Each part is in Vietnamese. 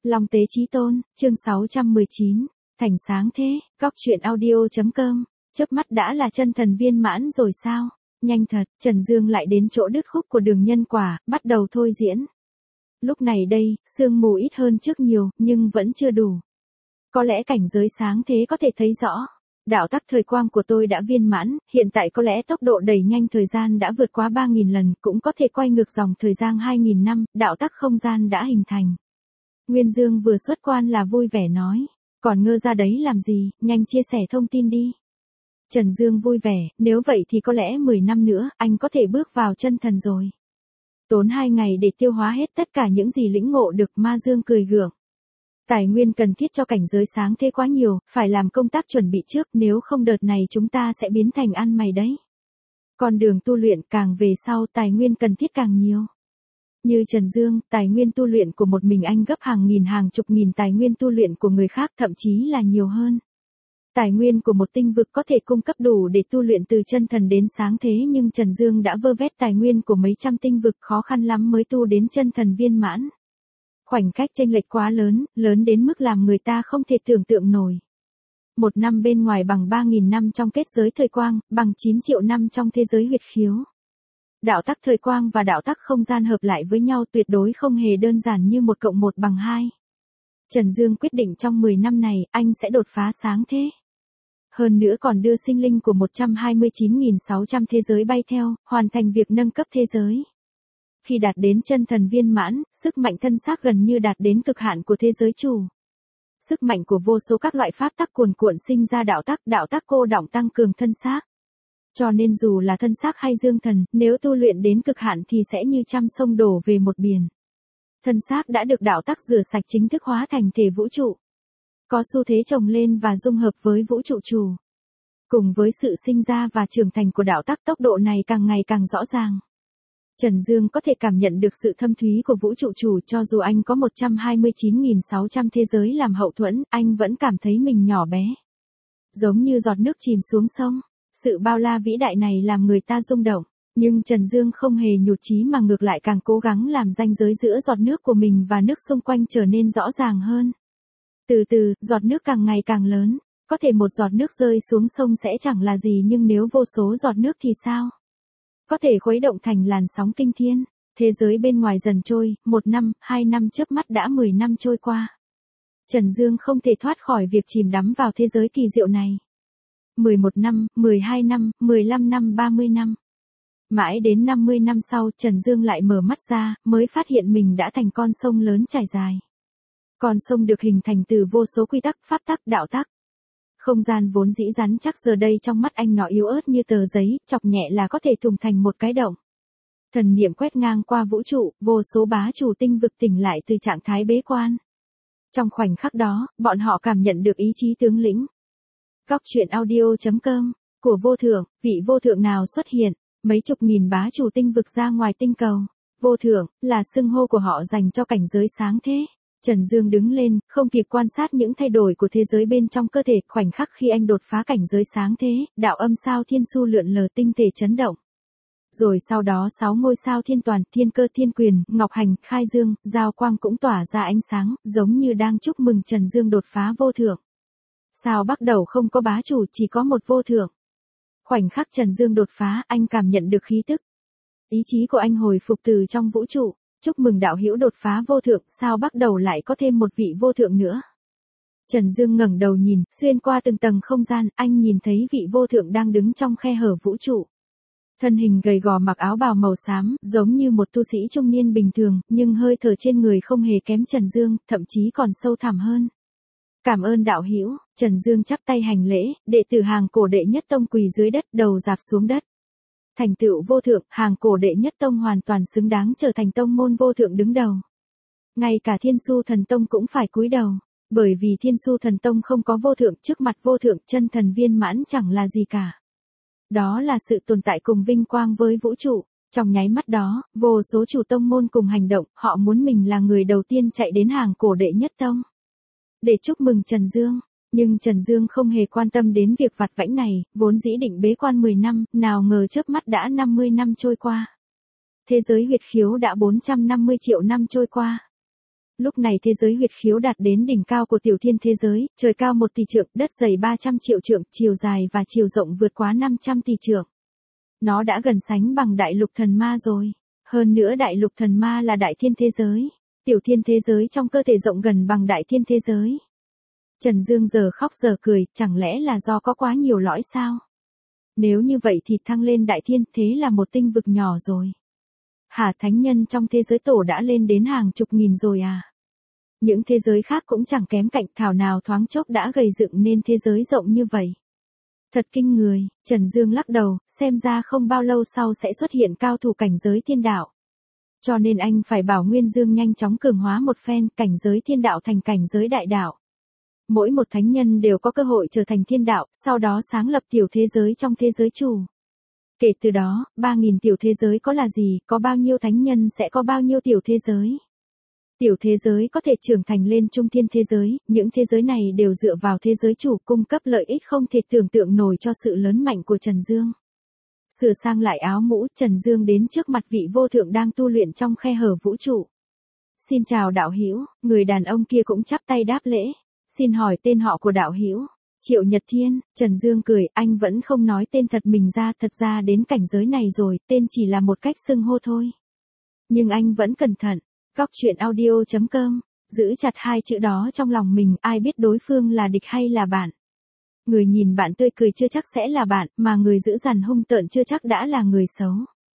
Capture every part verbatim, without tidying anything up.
Long Tế Chí Tôn, chương sáu trăm mười chín, Thành Sáng Thế, Góc Chuyện Audio.com, chớp mắt đã là chân thần viên mãn rồi sao? Nhanh thật, Trần Dương lại đến chỗ đứt khúc của đường nhân quả, bắt đầu thôi diễn. Lúc này đây, sương mù ít hơn trước nhiều, nhưng vẫn chưa đủ. Có lẽ cảnh giới sáng thế có thể thấy rõ. Đạo tắc thời quang của tôi đã viên mãn, hiện tại có lẽ tốc độ đẩy nhanh thời gian đã vượt quá ba nghìn lần, cũng có thể quay ngược dòng thời gian hai nghìn năm, đạo tắc không gian đã hình thành. Nguyên Dương vừa xuất quan là vui vẻ nói, còn ngơ ra đấy làm gì, nhanh chia sẻ thông tin đi. Trần Dương vui vẻ, nếu vậy thì có lẽ mười năm nữa, anh có thể bước vào chân thần rồi. Tốn hai ngày để tiêu hóa hết tất cả những gì lĩnh ngộ được, Ma Dương cười gượng. Tài nguyên cần thiết cho cảnh giới sáng thế quá nhiều, phải làm công tác chuẩn bị trước, nếu không đợt này chúng ta sẽ biến thành ăn mày đấy. Con đường tu luyện càng về sau tài nguyên cần thiết càng nhiều. Như Trần Dương, tài nguyên tu luyện của một mình anh gấp hàng nghìn hàng chục nghìn tài nguyên tu luyện của người khác, thậm chí là nhiều hơn. Tài nguyên của một tinh vực có thể cung cấp đủ để tu luyện từ chân thần đến sáng thế, nhưng Trần Dương đã vơ vét tài nguyên của mấy trăm tinh vực, khó khăn lắm mới tu đến chân thần viên mãn. Khoảnh cách chênh lệch quá lớn, lớn đến mức làm người ta không thể tưởng tượng nổi. Một năm bên ngoài bằng ba nghìn năm trong kết giới thời quang, bằng chín triệu năm trong thế giới huyệt khiếu. Đạo tắc thời quang và đạo tắc không gian hợp lại với nhau tuyệt đối không hề đơn giản như một cộng một bằng hai. Trần Dương quyết định trong mười năm này, anh sẽ đột phá sáng thế. Hơn nữa còn đưa sinh linh của một trăm hai mươi chín nghìn sáu trăm thế giới bay theo, hoàn thành việc nâng cấp thế giới. Khi đạt đến chân thần viên mãn, sức mạnh thân xác gần như đạt đến cực hạn của thế giới chủ. Sức mạnh của vô số các loại pháp tắc cuồn cuộn sinh ra đạo tắc, đạo tắc cô đọng tăng cường thân xác. Cho nên dù là thân xác hay dương thần, nếu tu luyện đến cực hạn thì sẽ như trăm sông đổ về một biển. Thân xác đã được đạo tắc rửa sạch chính thức hóa thành thể vũ trụ. Có xu thế chồng lên và dung hợp với vũ trụ chủ. Cùng với sự sinh ra và trưởng thành của đạo tắc, tốc độ này càng ngày càng rõ ràng. Trần Dương có thể cảm nhận được sự thâm thúy của vũ trụ chủ, cho dù anh có một trăm hai mươi chín nghìn sáu trăm thế giới làm hậu thuẫn, anh vẫn cảm thấy mình nhỏ bé. Giống như giọt nước chìm xuống sông, sự bao la vĩ đại này làm người ta rung động, nhưng Trần Dương không hề nhụt chí mà ngược lại càng cố gắng làm ranh giới giữa giọt nước của mình và nước xung quanh trở nên rõ ràng hơn. Từ từ, giọt nước càng ngày càng lớn, có thể một giọt nước rơi xuống sông sẽ chẳng là gì, nhưng nếu vô số giọt nước thì sao? Có thể khuấy động thành làn sóng kinh thiên. Thế giới bên ngoài dần trôi, một năm, hai năm chớp mắt đã mười năm trôi qua. Trần Dương không thể thoát khỏi việc chìm đắm vào thế giới kỳ diệu này. mười một năm, mười hai năm, mười lăm năm, ba mươi năm. Mãi đến năm mươi năm sau, Trần Dương lại mở mắt ra, mới phát hiện mình đã thành con sông lớn trải dài. Con sông được hình thành từ vô số quy tắc, pháp tắc, đạo tắc. Không gian vốn dĩ rắn chắc giờ đây trong mắt anh nó yếu ớt như tờ giấy, chọc nhẹ là có thể thủng thành một cái động. Thần niệm quét ngang qua vũ trụ, vô số bá chủ tinh vực tỉnh lại từ trạng thái bế quan. Trong khoảnh khắc đó, bọn họ cảm nhận được ý chí tướng lĩnh. Góc Chuyện Audio.com, của vô thượng, vị vô thượng nào xuất hiện, mấy chục nghìn bá chủ tinh vực ra ngoài tinh cầu. Vô thượng, là xưng hô của họ dành cho cảnh giới sáng thế. Trần Dương đứng lên, không kịp quan sát những thay đổi của thế giới bên trong cơ thể, khoảnh khắc khi anh đột phá cảnh giới sáng thế, đạo âm sao thiên su lượn lờ tinh thể chấn động. Rồi sau đó sáu ngôi sao thiên toàn, thiên cơ, thiên quyền, ngọc hành, khai dương, giao quang cũng tỏa ra ánh sáng, giống như đang chúc mừng Trần Dương đột phá vô thượng. Sao bắt đầu không có bá chủ, chỉ có một vô thượng. Khoảnh khắc Trần Dương đột phá, anh cảm nhận được khí tức. Ý chí của anh hồi phục từ trong vũ trụ. Chúc mừng đạo hữu đột phá vô thượng, sao bắt đầu lại có thêm một vị vô thượng nữa. Trần Dương ngẩng đầu nhìn, xuyên qua từng tầng không gian, anh nhìn thấy vị vô thượng đang đứng trong khe hở vũ trụ. Thân hình gầy gò mặc áo bào màu xám, giống như một tu sĩ trung niên bình thường, nhưng hơi thở trên người không hề kém Trần Dương, thậm chí còn sâu thẳm hơn. Cảm ơn đạo hữu, Trần Dương chắp tay hành lễ, đệ tử hàng cổ đệ nhất tông quỳ dưới đất, đầu rạp xuống đất. Thành tựu vô thượng, hàng cổ đệ nhất tông hoàn toàn xứng đáng trở thành tông môn vô thượng đứng đầu. Ngay cả Thiên Su Thần Tông cũng phải cúi đầu, bởi vì Thiên Su Thần Tông không có vô thượng, trước mặt vô thượng, chân thần viên mãn chẳng là gì cả. Đó là sự tồn tại cùng vinh quang với vũ trụ. Trong nháy mắt đó, vô số chủ tông môn cùng hành động, họ muốn mình là người đầu tiên chạy đến hàng cổ đệ nhất tông để chúc mừng Trần Dương. Nhưng Trần Dương không hề quan tâm đến việc vặt vãnh này, vốn dĩ định bế quan mười năm, nào ngờ chớp mắt đã năm mươi năm trôi qua. Thế giới huyệt khiếu đã bốn trăm năm mươi triệu năm trôi qua. Lúc này thế giới huyệt khiếu đạt đến đỉnh cao của tiểu thiên thế giới, trời cao một tỷ trượng, đất dày ba trăm triệu trượng, chiều dài và chiều rộng vượt quá năm trăm tỷ trượng. Nó đã gần sánh bằng đại lục thần ma rồi. Hơn nữa đại lục thần ma là đại thiên thế giới. Tiểu thiên thế giới trong cơ thể rộng gần bằng đại thiên thế giới. Trần Dương giờ khóc giờ cười, chẳng lẽ là do có quá nhiều lõi sao? Nếu như vậy thì thăng lên đại thiên, thế là một tinh vực nhỏ rồi. Hả, thánh nhân trong thế giới tổ đã lên đến hàng chục nghìn rồi à? Những thế giới khác cũng chẳng kém cạnh, thảo nào thoáng chốc đã gầy dựng nên thế giới rộng như vậy. Thật kinh người, Trần Dương lắc đầu, xem ra không bao lâu sau sẽ xuất hiện cao thủ cảnh giới thiên đạo. Cho nên anh phải bảo Nguyên Dương nhanh chóng cường hóa một phen, cảnh giới thiên đạo thành cảnh giới đại đạo. Mỗi một thánh nhân đều có cơ hội trở thành thiên đạo, sau đó sáng lập tiểu thế giới trong thế giới chủ. Kể từ đó, ba nghìn tiểu thế giới có là gì, có bao nhiêu thánh nhân sẽ có bao nhiêu tiểu thế giới. Tiểu thế giới có thể trưởng thành lên trung thiên thế giới, những thế giới này đều dựa vào thế giới chủ cung cấp lợi ích không thể tưởng tượng nổi cho sự lớn mạnh của Trần Dương. Sửa sang lại áo mũ, Trần Dương đến trước mặt vị vô thượng đang tu luyện trong khe hở vũ trụ. Xin chào đạo hữu, người đàn ông kia cũng chắp tay đáp lễ. Xin hỏi tên họ của đạo hữu? Triệu Nhật Thiên. Trần Dương cười, anh vẫn không nói tên thật mình ra, thật ra đến cảnh giới này rồi, tên chỉ là một cách xưng hô thôi. Nhưng anh vẫn cẩn thận. Góc truyện audio chấm com, giữ chặt hai chữ đó trong lòng mình, ai biết đối phương là địch hay là bạn. Người nhìn bạn tươi cười chưa chắc sẽ là bạn, mà người dữ dằn hung tợn chưa chắc đã là người xấu.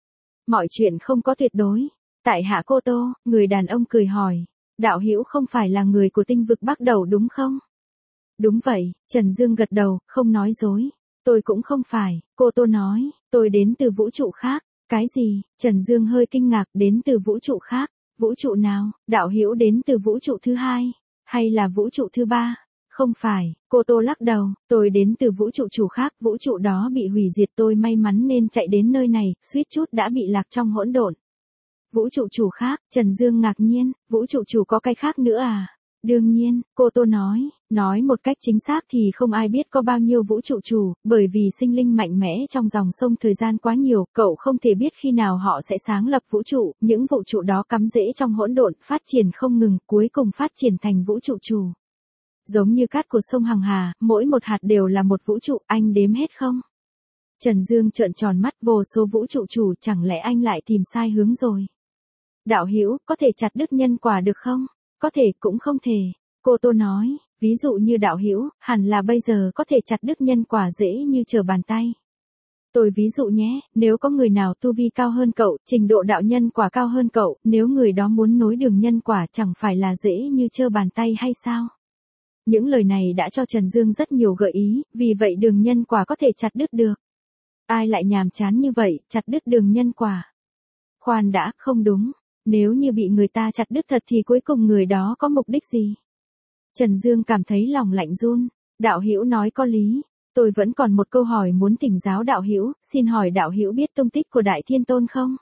Mọi chuyện không có tuyệt đối. Tại Hạ Cô Tô, người đàn ông cười hỏi, đạo hữu không phải là người của tinh vực Bắc Đầu đúng không? Đúng vậy, Trần Dương gật đầu, không nói dối. Tôi cũng không phải, Cô Tô nói, tôi đến từ vũ trụ khác. Cái gì? Trần Dương hơi kinh ngạc, đến từ vũ trụ khác. Vũ trụ nào? Đạo hữu đến từ vũ trụ thứ hai, hay là vũ trụ thứ ba? Không phải, Cô Tô lắc đầu, tôi đến từ vũ trụ chủ khác, vũ trụ đó bị hủy diệt, tôi may mắn nên chạy đến nơi này, suýt chút đã bị lạc trong hỗn độn. Vũ trụ chủ khác, Trần Dương ngạc nhiên, vũ trụ chủ có cái khác nữa à? Đương nhiên, Cô Tô nói, nói một cách chính xác thì không ai biết có bao nhiêu vũ trụ chủ, bởi vì sinh linh mạnh mẽ trong dòng sông thời gian quá nhiều, cậu không thể biết khi nào họ sẽ sáng lập vũ trụ, những vũ trụ đó cắm rễ trong hỗn độn, phát triển không ngừng, cuối cùng phát triển thành vũ trụ chủ. Giống như cát của sông Hằng Hà, mỗi một hạt đều là một vũ trụ, anh đếm hết không? Trần Dương trợn tròn mắt, vô số vũ trụ chủ, chẳng lẽ anh lại tìm sai hướng rồi? Đạo hữu, có thể chặt đứt nhân quả được không? Có thể cũng không thể. Cô Tô nói, ví dụ như đạo hữu, hẳn là bây giờ có thể chặt đứt nhân quả dễ như trở bàn tay. Tôi ví dụ nhé, nếu có người nào tu vi cao hơn cậu, trình độ đạo nhân quả cao hơn cậu, nếu người đó muốn nối đường nhân quả chẳng phải là dễ như trơ bàn tay hay sao? Những lời này đã cho Trần Dương rất nhiều gợi ý, vì vậy đường nhân quả có thể chặt đứt được. Ai lại nhàm chán như vậy, chặt đứt đường nhân quả? Khoan đã, không đúng. Nếu như bị người ta chặt đứt thật thì cuối cùng người đó có mục đích gì? Trần Dương cảm thấy lòng lạnh run. Đạo hữu nói có lý. Tôi vẫn còn một câu hỏi muốn thỉnh giáo đạo hữu, xin hỏi đạo hữu biết tung tích của Đại Thiên Tôn không?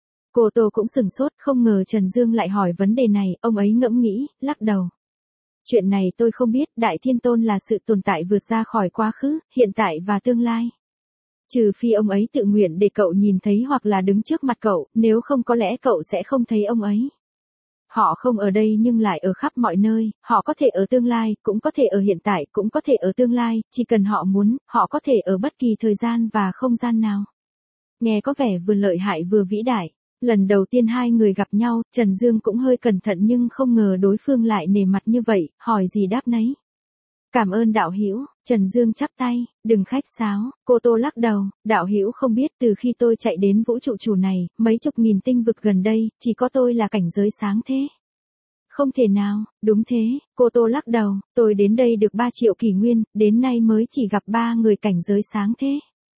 Cô Tô cũng sừng sốt, không ngờ Trần Dương lại hỏi vấn đề này, ông ấy ngẫm nghĩ, lắc đầu. Chuyện này tôi không biết, Đại Thiên Tôn là sự tồn tại vượt ra khỏi quá khứ, hiện tại và tương lai. Trừ phi ông ấy tự nguyện để cậu nhìn thấy hoặc là đứng trước mặt cậu, nếu không có lẽ cậu sẽ không thấy ông ấy. Họ không ở đây nhưng lại ở khắp mọi nơi, họ có thể ở tương lai, cũng có thể ở hiện tại, cũng có thể ở tương lai, chỉ cần họ muốn, họ có thể ở bất kỳ thời gian và không gian nào. Nghe có vẻ vừa lợi hại vừa vĩ đại. Lần đầu tiên hai người gặp nhau, Trần Dương cũng hơi cẩn thận nhưng không ngờ đối phương lại nể mặt như vậy, hỏi gì đáp nấy. Cảm ơn đạo hữu. Trần Dương chắp tay, đừng khách sáo. Cô Tô lắc đầu, đạo hữu không biết từ khi tôi chạy đến vũ trụ chủ này, mấy chục nghìn tinh vực gần đây, chỉ có tôi là cảnh giới sáng thế. Không thể nào, đúng thế, cô Tô lắc đầu, tôi đến đây được ba triệu kỷ nguyên, đến nay mới chỉ gặp ba người cảnh giới sáng thế.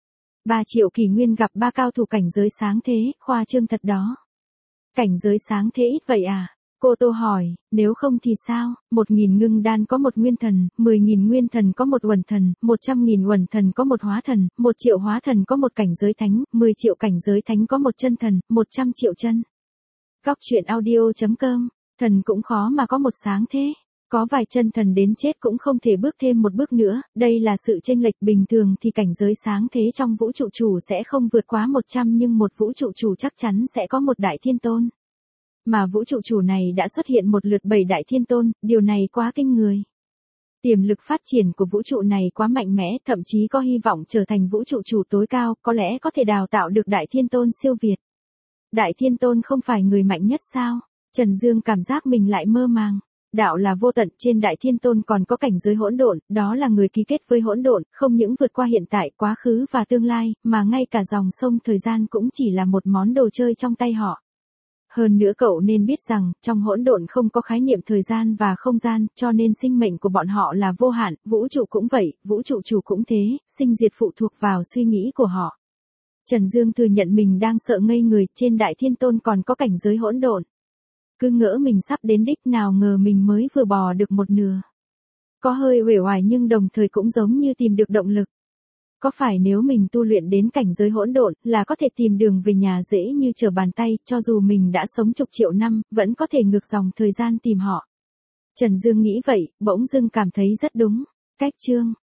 ba triệu kỷ nguyên gặp ba cao thủ cảnh giới sáng thế, khoa trương thật đó. Cảnh giới sáng thế ít vậy à? Cô Tô hỏi, nếu không thì sao? Một nghìn ngưng đan có một nguyên thần, mười nghìn nguyên thần có một uẩn thần, một trăm nghìn uẩn thần có một hóa thần, một triệu hóa thần có một cảnh giới thánh, mười triệu cảnh giới thánh có một chân thần, một trăm triệu chân. Góc truyện audio chấm com, thần cũng khó mà có một sáng thế. Có vài chân thần đến chết cũng không thể bước thêm một bước nữa, đây là sự chênh lệch bình thường thì cảnh giới sáng thế trong vũ trụ chủ sẽ không vượt quá một trăm nhưng một vũ trụ chủ chắc chắn sẽ có một Đại Thiên Tôn. mà vũ trụ chủ này đã xuất hiện một lượt bảy đại thiên tôn, điều này quá kinh người. Tiềm lực phát triển của vũ trụ này quá mạnh mẽ, thậm chí có hy vọng trở thành vũ trụ chủ tối cao, có lẽ có thể đào tạo được đại thiên tôn siêu việt. Đại thiên tôn không phải người mạnh nhất sao? Trần Dương cảm giác mình lại mơ màng. Đạo là vô tận, trên đại thiên tôn còn có cảnh giới hỗn độn, đó là người ký kết với hỗn độn, không những vượt qua hiện tại, quá khứ và tương lai, mà ngay cả dòng sông thời gian cũng chỉ là một món đồ chơi trong tay họ. Hơn nữa cậu nên biết rằng, trong hỗn độn không có khái niệm thời gian và không gian, cho nên sinh mệnh của bọn họ là vô hạn, vũ trụ cũng vậy, vũ trụ chủ cũng thế, sinh diệt phụ thuộc vào suy nghĩ của họ. Trần Dương thừa nhận mình đang sợ ngây người, trên đại thiên tôn còn có cảnh giới hỗn độn. Cứ ngỡ mình sắp đến đích, nào ngờ mình mới vừa bò được một nửa. Có hơi uể oải nhưng đồng thời cũng giống như tìm được động lực. Có phải nếu mình tu luyện đến cảnh giới hỗn độn là có thể tìm đường về nhà dễ như trở bàn tay, cho dù mình đã sống chục triệu năm, vẫn có thể ngược dòng thời gian tìm họ. Trần Dương nghĩ vậy, bỗng dưng cảm thấy rất đúng. Cách chương